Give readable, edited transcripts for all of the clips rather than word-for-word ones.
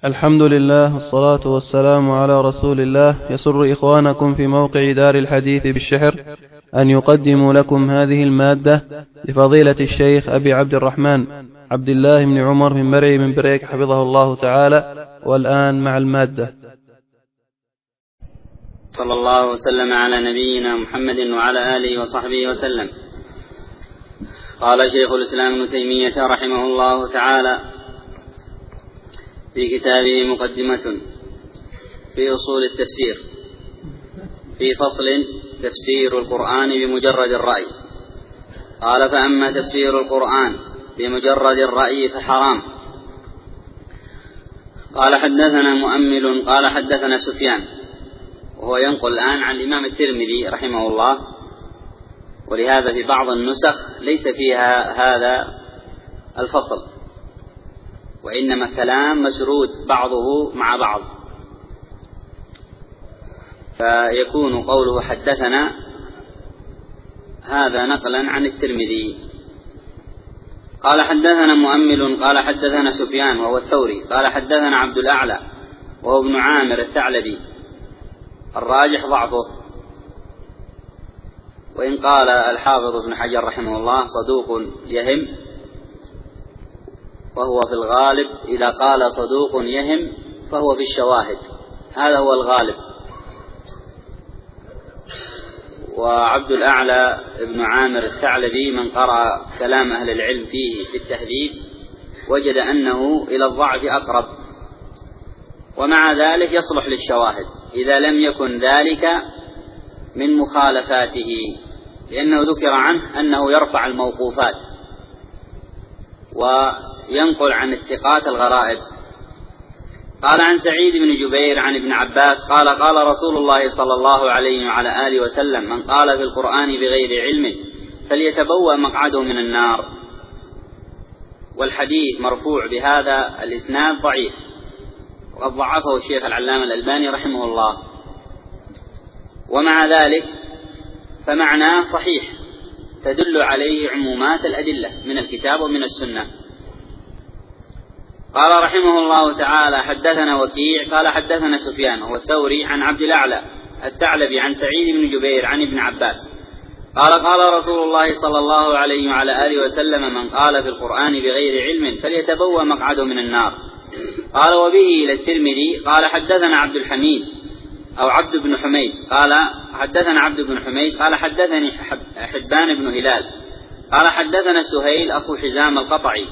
الحمد لله والصلاة والسلام على رسول الله. يسر إخوانكم في موقع دار الحديث بالشحر أن يقدموا لكم هذه المادة لفضيلة الشيخ أبي عبد الرحمن عبد الله بن عمر بن مرعي من بريك حفظه الله تعالى. والآن مع المادة. صلى الله وسلم على نبينا محمد وعلى آله وصحبه وسلم. قال شيخ الإسلام ابن تيمية رحمه الله تعالى في كتابه مقدمة في أصول التفسير في فصل تفسير القرآن بمجرد الرأي. قال: فأما تفسير القرآن بمجرد الرأي فحرام. قال: حدثنا مؤمل قال حدثنا سفيان، وهو ينقل الآن عن الإمام الترمذي رحمه الله، ولهذا في بعض النسخ ليس فيها هذا الفصل، وإنما كلام مسرود بعضه مع بعض، فيكون قوله حدثنا هذا نقلا عن الترمذي. قال: حدثنا مؤمل قال حدثنا سفيان وهو الثوري قال حدثنا عبد الأعلى وهو ابن عامر الثعلبي، الراجح ضعفه، وإن قال الحافظ ابن حجر رحمه الله صدوق يهم، وهو في الغالب إذا قال صدوق يهم فهو في الشواهد، هذا هو الغالب. وعبد الأعلى ابن عامر الثعلبي من قرأ كلام أهل العلم فيه في التهذيب وجد أنه إلى الضعف أقرب، ومع ذلك يصلح للشواهد إذا لم يكن ذلك من مخالفاته، لأنه ذكر عنه أنه يرفع الموقوفات وينقل عن الثقات الغرائب. قال: عن سعيد بن جبير عن ابن عباس قال: قال رسول الله صلى الله عليه وعلى آله وسلم: من قال في القرآن بغير علم فليتبوأ مقعده من النار. والحديث مرفوع بهذا الإسناد ضعيف، وقد ضعفه الشيخ العلامة الألباني رحمه الله، ومع ذلك فمعناه صحيح تدل عليه عمومات الأدلة من الكتاب ومن السنة. قال رحمه الله تعالى: حدثنا وكيع قال حدثنا سفيان وهو الثوري عن عبد الأعلى الثعلبي عن سعيد بن جبير عن ابن عباس قال: قال رسول الله صلى الله عليه وعلى آله وسلم: من قال في القرآن بغير علم فليتبوأ مقعده من النار. قال: وبه إلى الترمذي قال حدثنا عبد الحميد أو عبد بن حميد قال حدثنا عبد بن حميد قال حدثني حبان بن هلال قال حدثنا سهيل أخو حزام القطعي،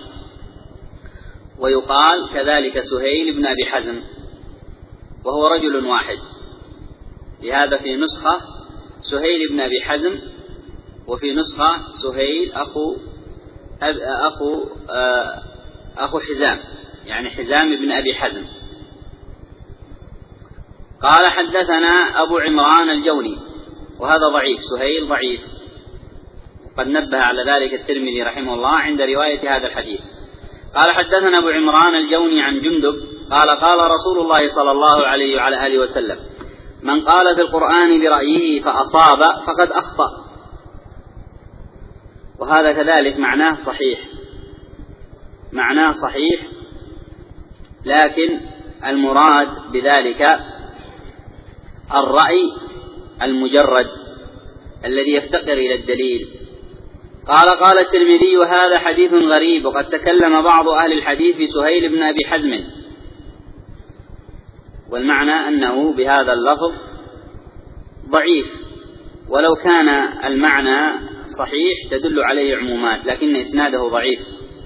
ويقال كذلك سهيل بن أبي حزم، وهو رجل واحد، لهذا في نسخة سهيل بن أبي حزم، وفي نسخة سهيل أخو حزام، يعني حزام بن أبي حزم. قال: حدثنا أبو عمران الجوني، وهذا ضعيف، سهيل ضعيف، وقد نبه على ذلك الترمذي رحمه الله عند رواية هذا الحديث. قال: حدثنا أبو عمران الجوني عن جندب قال: قال رسول الله صلى الله عليه وعلى آله وسلم: من قال في القرآن برأيه فأصاب فقد أخطأ. وهذا كذلك معناه صحيح، لكن المراد بذلك الرأي المجرد الذي يفتقر إلى الدليل. قال الترمذي: وهذا حديث غريب، وقد تكلم بعض أهل الحديث في سهيل بن أبي حزم. والمعنى أنه بهذا اللفظ ضعيف، ولو كان المعنى صحيح تدل عليه عمومات، لكن إسناده ضعيف.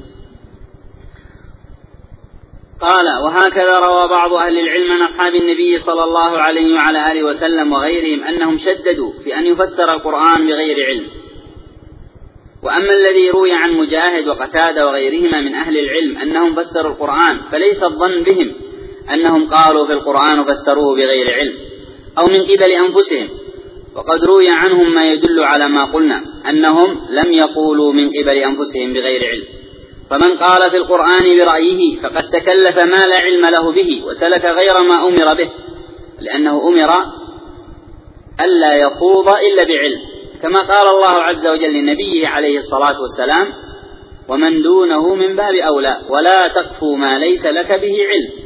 قال: وهكذا روى بعض أهل العلم عن أصحاب النبي صلى الله عليه وعلى آله وسلم وغيرهم أنهم شددوا في أن يفسر القرآن بغير علم. وأما الذي روي عن مجاهد وقتادة وغيرهما من أهل العلم أنهم فسروا القرآن، فليس الظن بهم أنهم قالوا في القرآن وفسروه بغير علم أو من قبل أنفسهم، وقد روي عنهم ما يدل على ما قلنا أنهم لم يقولوا من قبل أنفسهم بغير علم. فمن قال في القرآن برأيه فقد تكلف ما لا علم له به وسلك غير ما أمر به، لأنه أمر ألا يخوض إلا بعلم، كما قال الله عز وجل لنبيه عليه الصلاة والسلام: ومن دونه من باب أولى ولا تقف ما ليس لك به علم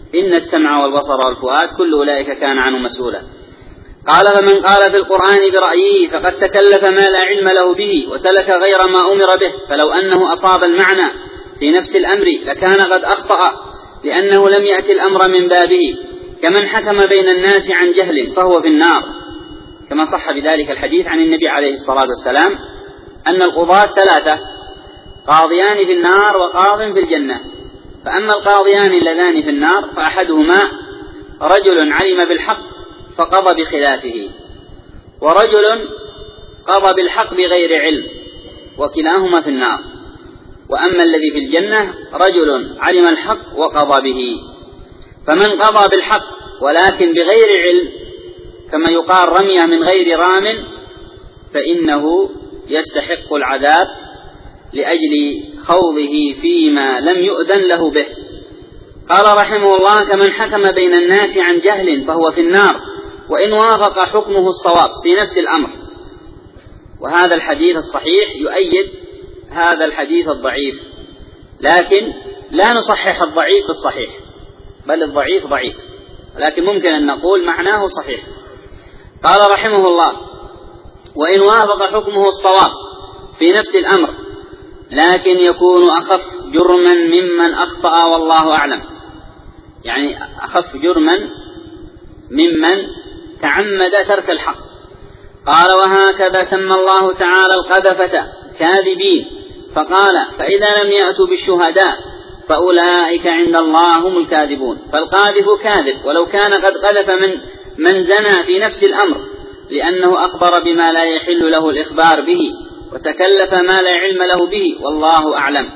إن السمع والبصر والفؤاد كل أولئك كان عنه مسؤولا. قال فمن قال في القرآن برأيه فقد تكلف ما لا علم له به وسلك غير ما أمر به، فلو أنه أصاب المعنى في نفس الأمر لكان قد أخطأ لأنه لم يأتي الأمر من بابه، كمن حكم بين الناس عن جهل فهو في النار، كما صح بذلك الحديث عن النبي عليه الصلاة والسلام أن القضاة 3: قاضيان في النار وقاض في الجنة. فأما القاضيان اللذان في النار فأحدهما رجل علم بالحق فقضى بخلافه، ورجل قضى بالحق بغير علم، وكلاهما في النار. وأما الذي في الجنة رجل علم الحق وقضى به. فمن قضى بالحق ولكن بغير علم، كما يقال رمي من غير رام، فإنه يستحق العذاب لأجل خوضه فيما لم يؤذن له به. قال رحمه الله: كمن حكم بين الناس عن جهل فهو في النار وإن وافق حكمه الصواب في نفس الأمر. وهذا الحديث الصحيح يؤيد هذا الحديث الضعيف، لكن لا نصحح الضعيف بالصحيح، بل الضعيف ضعيف، لكن ممكن أن نقول معناه صحيح. قال رحمه الله: وإن وافق حكمه الصواب في نفس الأمر، لكن يكون أخف جرما ممن أخطأ والله أعلم، يعني أخف جرما ممن تعمد ترك الحق. قال: وهكذا سمى الله تعالى القذفة كاذبين، فقال: فإذا لم يأتوا بالشهداء فأولئك عند الله هم الكاذبون. فالقاذف كاذب ولو كان قد قذف من زنى في نفس الأمر، لأنه أخبر بما لا يحل له الإخبار به وتكلف ما لا علم له به، والله أعلم.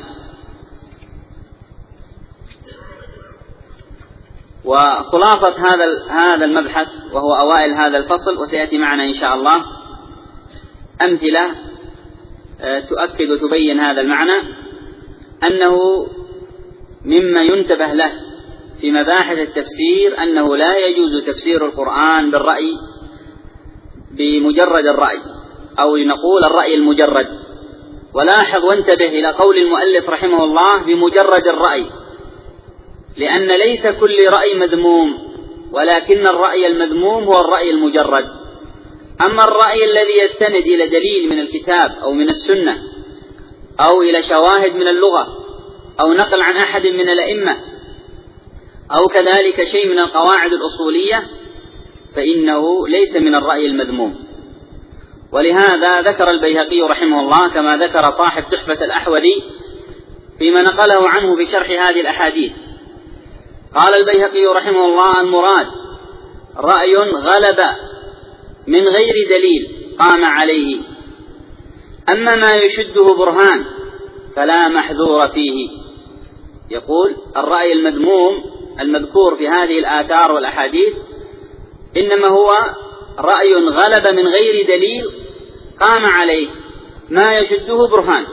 وخلاصة هذا المبحث، وهو أوائل هذا الفصل وسيأتي معنا إن شاء الله أمثلة تؤكد وتبين هذا المعنى، أنه مما ينتبه له في مباحث التفسير أنه لا يجوز تفسير القرآن بالرأي بمجرد الرأي، أو لنقول الرأي المجرد. ولاحظ وانتبه إلى قول المؤلف رحمه الله بمجرد الرأي، لأن ليس كل رأي مذموم، ولكن الرأي المذموم هو الرأي المجرد. أما الرأي الذي يستند إلى دليل من الكتاب أو من السنة أو إلى شواهد من اللغة أو نقل عن أحد من الأئمة أو كذلك شيء من القواعد الأصولية، فإنه ليس من الرأي المذموم. ولهذا ذكر البيهقي رحمه الله كما ذكر صاحب تحفة الأحوذي فيما نقله عنه في شرح هذه الأحاديث. قال البيهقي رحمه الله: المراد رأي غلب من غير دليل قام عليه، أما ما يشده برهان فلا محذور فيه. يقول: الرأي المذموم المذكور في هذه الآثار والأحاديث إنما هو رأي غلب من غير دليل قام عليه ما يشده برهان.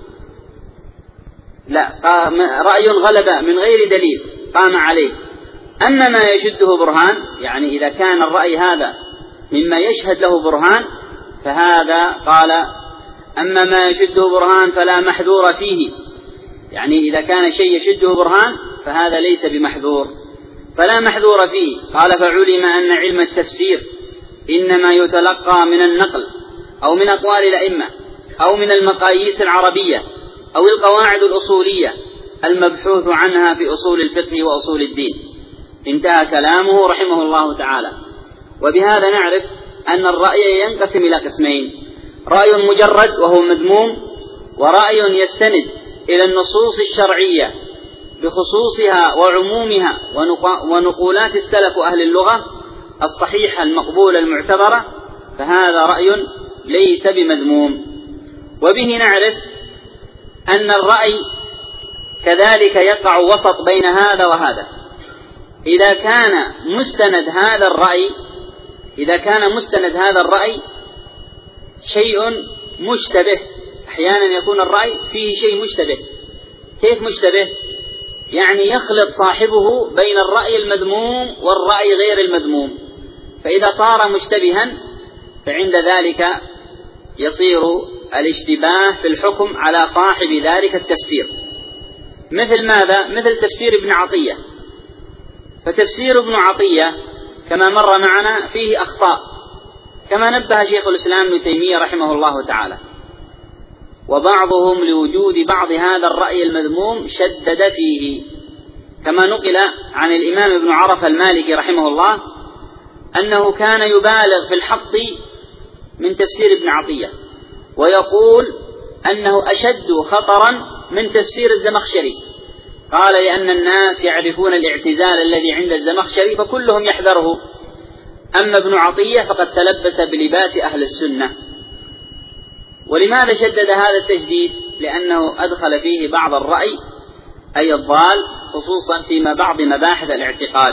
لا، رأي غلب من غير دليل قام عليه، أما ما يشده برهان، يعني إذا كان الرأي هذا مما يشهد له برهان فهذا قال: أما ما يشده برهان فلا محذور فيه، يعني إذا كان شيء يشده برهان فهذا ليس بمحذور، فلا محذور فيه. قال: فعلم أن علم التفسير إنما يتلقى من النقل أو من أقوال الأئمة أو من المقاييس العربية أو القواعد الأصولية المبحوث عنها في أصول الفقه وأصول الدين. انتهى كلامه رحمه الله تعالى. وبهذا نعرف أن الرأي ينقسم إلى قسمين: رأي مجرد وهو مذموم، ورأي يستند إلى النصوص الشرعية بخصوصها وعمومها ونقولات السلف أهل اللغة الصحيحة المقبولة المعتبرة، فهذا رأي ليس بمذموم. وبه نعرف أن الرأي كذلك يقع وسط بين هذا وهذا. إذا كان مستند هذا الرأي شيء مشتبه، أحيانا يكون الرأي فيه شيء مشتبه. كيف مشتبه؟ يعني يخلط صاحبه بين الرأي المذموم والرأي غير المذموم، فإذا صار مشتبها فعند ذلك يصير الاشتباه في الحكم على صاحب ذلك التفسير. مثل ماذا؟ مثل تفسير ابن عطية. فتفسير ابن عطية كما مر معنا فيه أخطاء، كما نبه شيخ الإسلام ابن تيمية رحمه الله تعالى، وبعضهم لوجود بعض هذا الرأي المذموم شدد فيه، كما نقل عن الإمام ابن عرفة المالكي رحمه الله أنه كان يبالغ في الحط من تفسير ابن عطية، ويقول أنه أشد خطرا من تفسير الزمخشري، قال لأن الناس يعرفون الاعتزال الذي عند الزمخشري فكلهم يحذره، أما ابن عطية فقد تلبس بلباس أهل السنة. ولماذا شدد هذا التشديد؟ لأنه أدخل فيه بعض الرأي أي الضال، خصوصا في بعض مباحث الاعتقاد.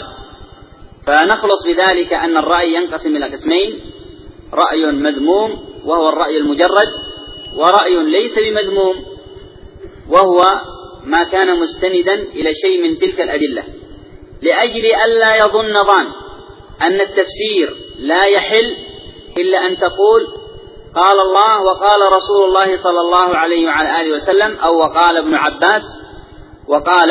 فنخلص بذلك أن الرأي ينقسم إلى قسمين: رأي مذموم وهو الرأي المجرد، ورأي ليس بمذموم وهو ما كان مستندا إلى شيء من تلك الأدلة، لأجل ألا يظن ظان أن التفسير لا يحل إلا أن تقول قال الله وقال رسول الله صلى الله عليه وعلى آله وسلم، أو وقال ابن عباس وقال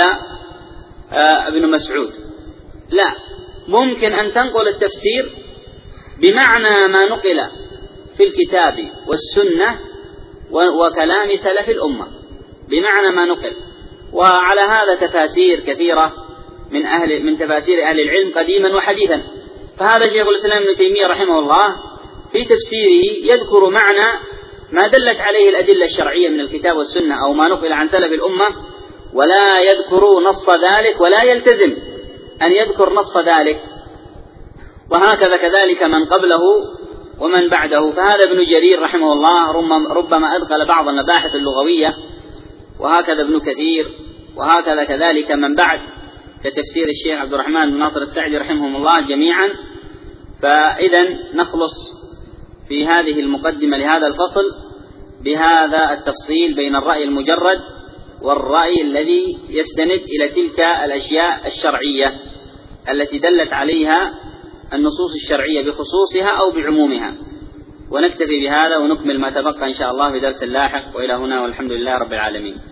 ابن مسعود. لا، ممكن أن تنقل التفسير بمعنى ما نقل في الكتاب والسنة وكلام سلف الأمة، بمعنى ما نقل. وعلى هذا تفاسير كثيرة من تفاسير أهل العلم قديما وحديثا. فهذا شيخ الإسلام ابن تيمية رحمه الله في تفسيره يذكر معنى ما دلت عليه الأدلة الشرعية من الكتاب والسنة أو ما نقل عن سلف الأمة، ولا يذكر نص ذلك ولا يلتزم أن يذكر نص ذلك، وهكذا كذلك من قبله ومن بعده. فهذا ابن جرير رحمه الله ربما أدخل بعض المباحث اللغوية، وهكذا ابن كثير، وهكذا كذلك من بعد كتفسير الشيخ عبد الرحمن بن ناصر السعدي رحمهم الله جميعا. فإذا نخلص في هذه المقدمة لهذا الفصل بهذا التفصيل بين الرأي المجرد والرأي الذي يستند إلى تلك الأشياء الشرعية التي دلت عليها النصوص الشرعية بخصوصها أو بعمومها. ونكتفي بهذا ونكمل ما تبقى إن شاء الله في درس لاحق، وإلى هنا والحمد لله رب العالمين.